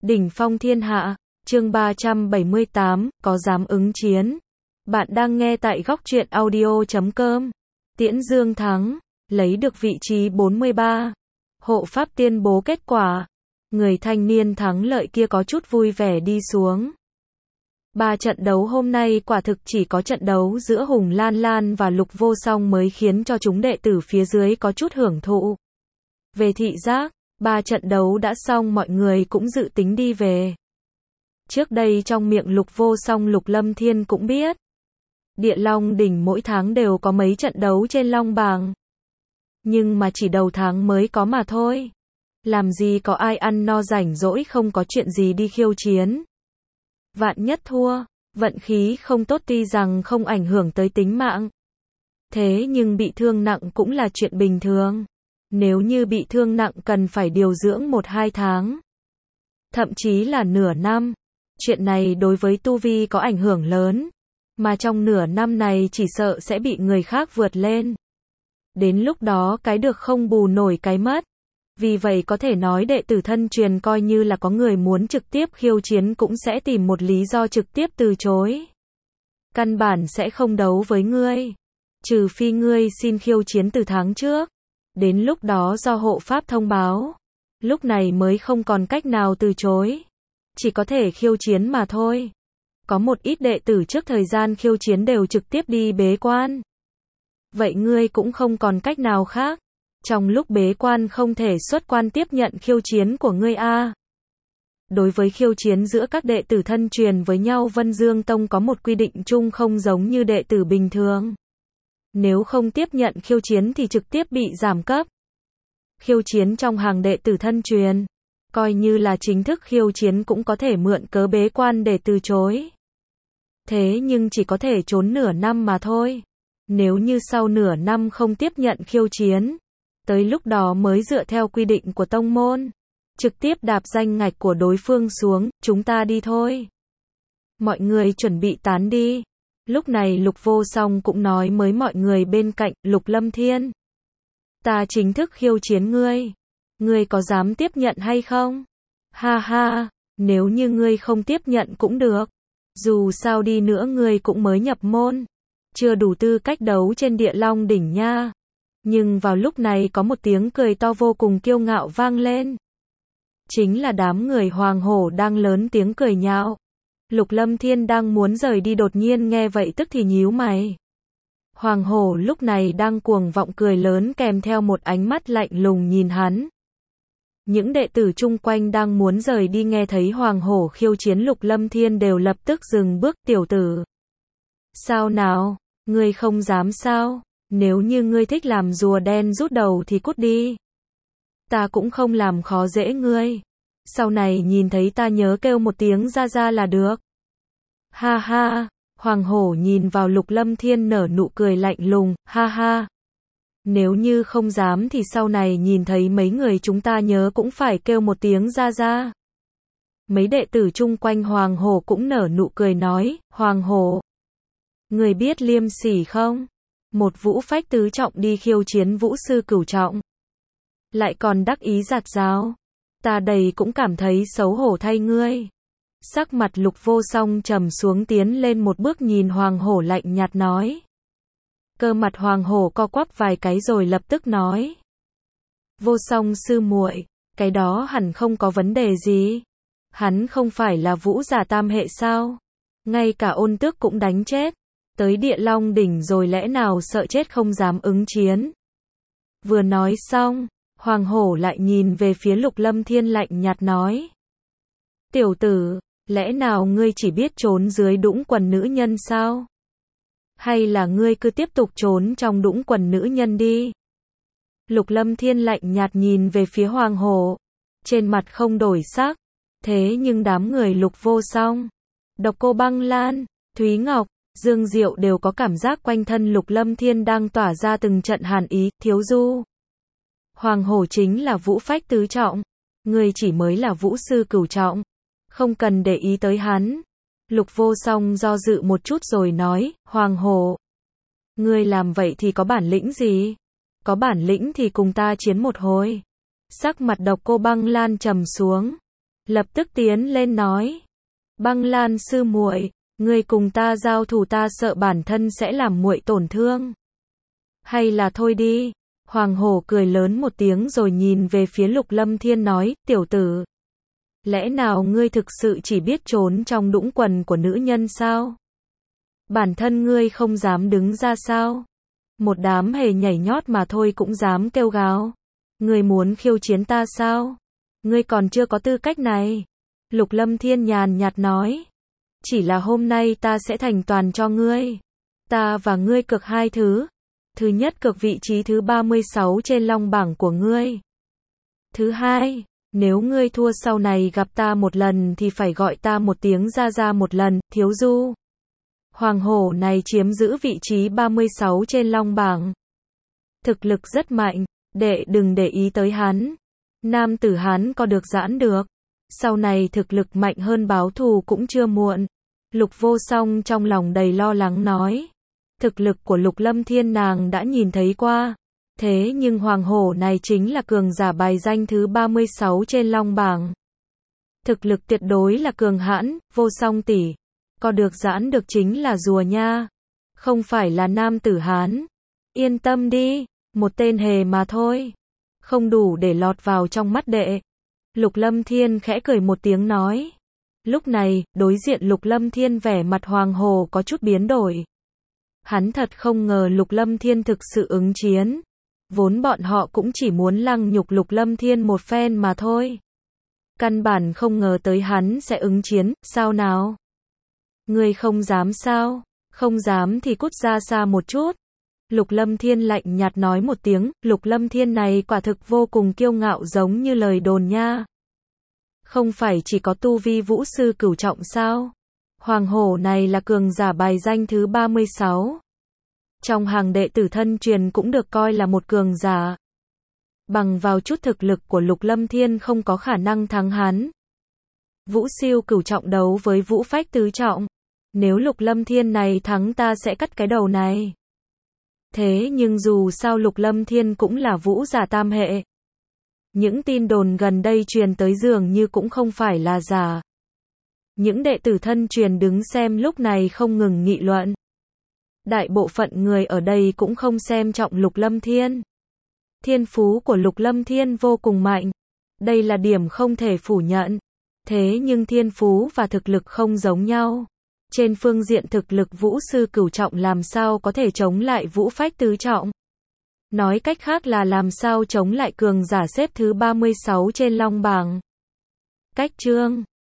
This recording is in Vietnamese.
Đỉnh phong thiên hạ, chương 378, có dám ứng chiến. Bạn đang nghe tại góc truyện audio.com. Tiễn Dương thắng, lấy được vị trí 43. Hộ pháp tuyên bố kết quả. Người thanh niên thắng lợi kia có chút vui vẻ đi xuống. 3 trận đấu hôm nay quả thực chỉ có trận đấu giữa Hùng Lan Lan và Lục Vô Song mới khiến cho chúng đệ tử phía dưới có chút hưởng thụ. Về thị giác, 3 trận đấu đã xong mọi người cũng dự tính đi về. Trước đây trong miệng Lục Vô Song Lục Lâm Thiên cũng biết. Địa Long đỉnh mỗi tháng đều có mấy trận đấu trên Long bảng. Nhưng mà chỉ đầu tháng mới có mà thôi. Làm gì có ai ăn no rảnh rỗi không có chuyện gì đi khiêu chiến. Vạn nhất thua, vận khí không tốt tuy rằng không ảnh hưởng tới tính mạng. Thế nhưng bị thương nặng cũng là chuyện bình thường. Nếu như bị thương nặng cần phải điều dưỡng 1-2 tháng. Thậm chí là nửa năm. Chuyện này đối với tu vi có ảnh hưởng lớn. Mà trong nửa năm này chỉ sợ sẽ bị người khác vượt lên. Đến lúc đó cái được không bù nổi cái mất. Vì vậy có thể nói đệ tử thân truyền coi như là có người muốn trực tiếp khiêu chiến cũng sẽ tìm một lý do trực tiếp từ chối. Căn bản sẽ không đấu với ngươi. Trừ phi ngươi xin khiêu chiến từ tháng trước. Đến lúc đó do hộ pháp thông báo. Lúc này mới không còn cách nào từ chối. Chỉ có thể khiêu chiến mà thôi. Có một ít đệ tử trước thời gian khiêu chiến đều trực tiếp đi bế quan. Vậy ngươi cũng không còn cách nào khác. Trong lúc bế quan không thể xuất quan tiếp nhận khiêu chiến của ngươi a. Đối với khiêu chiến giữa các đệ tử thân truyền với nhau Vân Dương Tông có một quy định chung không giống như đệ tử bình thường. Nếu không tiếp nhận khiêu chiến thì trực tiếp bị giảm cấp. Khiêu chiến trong hàng đệ tử thân truyền, coi như là chính thức khiêu chiến cũng có thể mượn cớ bế quan để từ chối. Thế nhưng chỉ có thể trốn nửa năm mà thôi. Nếu như sau nửa năm không tiếp nhận khiêu chiến, tới lúc đó mới dựa theo quy định của tông môn, trực tiếp đạp danh ngạch của đối phương xuống, chúng ta đi thôi. Mọi người chuẩn bị tán đi. Lúc này Lục Vô Song cũng nói với mọi người bên cạnh, Lục Lâm Thiên. Ta chính thức khiêu chiến ngươi. Ngươi có dám tiếp nhận hay không? Ha ha, nếu như ngươi không tiếp nhận cũng được. Dù sao đi nữa ngươi cũng mới nhập môn. Chưa đủ tư cách đấu trên Địa Long đỉnh nha. Nhưng vào lúc này có một tiếng cười to vô cùng kiêu ngạo vang lên. Chính là đám người Hoàng Hổ đang lớn tiếng cười nhạo. Lục Lâm Thiên đang muốn rời đi đột nhiên nghe vậy tức thì nhíu mày. Hoàng Hổ lúc này đang cuồng vọng cười lớn kèm theo một ánh mắt lạnh lùng nhìn hắn. Những đệ tử chung quanh đang muốn rời đi nghe thấy Hoàng Hổ khiêu chiến Lục Lâm Thiên đều lập tức dừng bước. Tiểu tử. Sao nào, ngươi không dám sao? Nếu như ngươi thích làm rùa đen rút đầu thì cút đi. Ta cũng không làm khó dễ ngươi. Sau này nhìn thấy ta nhớ kêu một tiếng ra ra là được. Ha ha, Hoàng Hổ nhìn vào Lục Lâm Thiên nở nụ cười lạnh lùng, ha ha. Nếu như không dám thì sau này nhìn thấy mấy người chúng ta nhớ cũng phải kêu một tiếng ra ra. Mấy đệ tử chung quanh Hoàng Hổ cũng nở nụ cười nói, Hoàng Hổ. Người biết liêm sỉ không? Một vũ phách tứ trọng đi khiêu chiến vũ sư cửu trọng. Lại còn đắc ý giạt giáo. Ta đầy cũng cảm thấy xấu hổ thay ngươi. Sắc mặt Lục Vô Song trầm xuống tiến lên một bước nhìn Hoàng Hổ lạnh nhạt nói. Cơ mặt Hoàng Hổ co quắp vài cái rồi lập tức nói. Vô Song sư muội, cái đó hẳn không có vấn đề gì. Hắn không phải là vũ giả tam hệ sao? Ngay cả Ôn Tước cũng đánh chết. Tới Địa Long đỉnh rồi lẽ nào sợ chết không dám ứng chiến. Vừa nói xong, Hoàng Hổ lại nhìn về phía Lục Lâm Thiên lạnh nhạt nói. Tiểu tử, lẽ nào ngươi chỉ biết trốn dưới đũng quần nữ nhân sao? Hay là ngươi cứ tiếp tục trốn trong đũng quần nữ nhân đi? Lục Lâm Thiên lạnh nhạt nhìn về phía Hoàng Hổ. Trên mặt không đổi sắc. Thế nhưng đám người Lục Vô Song, Độc Cô Băng Lan, Thúy Ngọc, Dương Diệu đều có cảm giác quanh thân Lục Lâm Thiên đang tỏa ra từng trận hàn ý. Thiếu Du, Hoàng Hổ chính là vũ phách tứ trọng. Ngươi chỉ mới là vũ sư cửu trọng. Không cần để ý tới hắn. Lục Vô Song do dự một chút rồi nói, Hoàng Hổ. Ngươi làm vậy thì có bản lĩnh gì? Có bản lĩnh thì cùng ta chiến một hồi. Sắc mặt Độc Cô Băng Lan trầm xuống. lập tức tiến lên nói. Băng Lan sư muội, ngươi cùng ta giao thủ ta sợ bản thân sẽ làm muội tổn thương. Hay là thôi đi. Hoàng hổ cười lớn một tiếng rồi nhìn về phía Lục Lâm Thiên nói, tiểu tử. Lẽ nào ngươi thực sự chỉ biết trốn trong đũng quần của nữ nhân sao? Bản thân ngươi không dám đứng ra sao? Một đám hề nhảy nhót mà thôi cũng dám kêu gào. Ngươi muốn khiêu chiến ta sao? Ngươi còn chưa có tư cách này. Lục Lâm Thiên nhàn nhạt nói. Chỉ là hôm nay ta sẽ thành toàn cho ngươi. Ta và ngươi cược hai thứ. Thứ nhất cược vị trí thứ 36 trên long bảng của ngươi. Thứ hai, nếu ngươi thua sau này gặp ta một lần thì phải gọi ta một tiếng ra một lần, Thiếu Du. Hoàng hổ này chiếm giữ vị trí 36 trên long bảng. Thực lực rất mạnh, đệ đừng để ý tới hắn. Nam tử hắn có được giãn được. Sau này thực lực mạnh hơn báo thù cũng chưa muộn. Lục Vô Song trong lòng đầy lo lắng nói. Thực lực của Lục Lâm Thiên nàng đã nhìn thấy qua. Thế nhưng hoàng hổ này chính là cường giả bài danh thứ 36 trên long bảng. Thực lực tuyệt đối là cường hãn, Vô Song tỷ. Có được giãn được chính là rùa nha. Không phải là nam tử Hán. Yên tâm đi, một tên hề mà thôi. Không đủ để lọt vào trong mắt đệ. Lục Lâm Thiên khẽ cười một tiếng nói. Lúc này, đối diện Lục Lâm Thiên vẻ mặt hoàng hổ có chút biến đổi. Hắn thật không ngờ Lục Lâm Thiên thực sự ứng chiến. Vốn bọn họ cũng chỉ muốn lăng nhục Lục Lâm Thiên một phen mà thôi. Căn bản không ngờ tới hắn sẽ ứng chiến, sao nào? Ngươi không dám sao? Không dám thì cút ra xa một chút. Lục Lâm Thiên lạnh nhạt nói một tiếng, Lục Lâm Thiên này quả thực vô cùng kiêu ngạo giống như lời đồn nha. Không phải chỉ có tu vi vũ sư cửu trọng sao? Hoàng hổ này là cường giả bài danh thứ 36. Trong hàng đệ tử thân truyền cũng được coi là một cường giả. Bằng vào chút thực lực của Lục Lâm Thiên không có khả năng thắng hắn. Vũ siêu cửu trọng đấu với vũ phách tứ trọng. Nếu Lục Lâm Thiên này thắng ta sẽ cắt cái đầu này. Thế nhưng dù sao Lục Lâm Thiên cũng là vũ giả tam hệ. Những tin đồn gần đây truyền tới dường như cũng không phải là giả. Những đệ tử thân truyền đứng xem lúc này không ngừng nghị luận. Đại bộ phận người ở đây cũng không xem trọng Lục Lâm Thiên. Thiên phú của Lục Lâm Thiên vô cùng mạnh. Đây là điểm không thể phủ nhận. Thế nhưng thiên phú và thực lực không giống nhau. Trên phương diện thực lực vũ sư cửu trọng làm sao có thể chống lại vũ phách tứ trọng. Nói cách khác là làm sao chống lại cường giả xếp thứ 36 trên long bảng. Cách chương